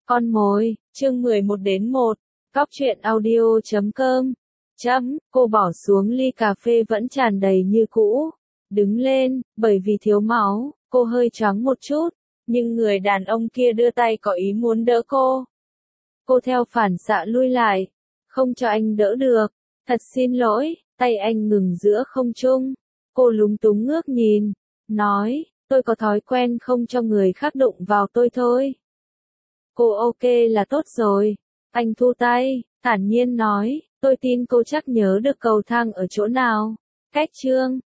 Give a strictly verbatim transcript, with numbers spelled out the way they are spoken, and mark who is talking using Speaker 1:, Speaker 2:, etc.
Speaker 1: Con mồi, chương mười một đến một, cóc truyện audio chấm com. Chấm, cô bỏ xuống ly cà phê vẫn tràn đầy như cũ. Đứng lên, bởi vì thiếu máu, cô hơi choáng một chút, nhưng người đàn ông kia đưa tay có ý muốn đỡ cô. Cô theo phản xạ lui lại, không cho anh đỡ được. Thật xin lỗi, tay anh ngừng giữa không trung. Cô lúng túng ngước nhìn, nói, tôi có thói quen không cho người khác đụng vào tôi thôi. Cô ok là tốt rồi. Anh thu tay, thản nhiên nói, tôi tin cô chắc nhớ được cầu thang ở chỗ nào. Cách chương,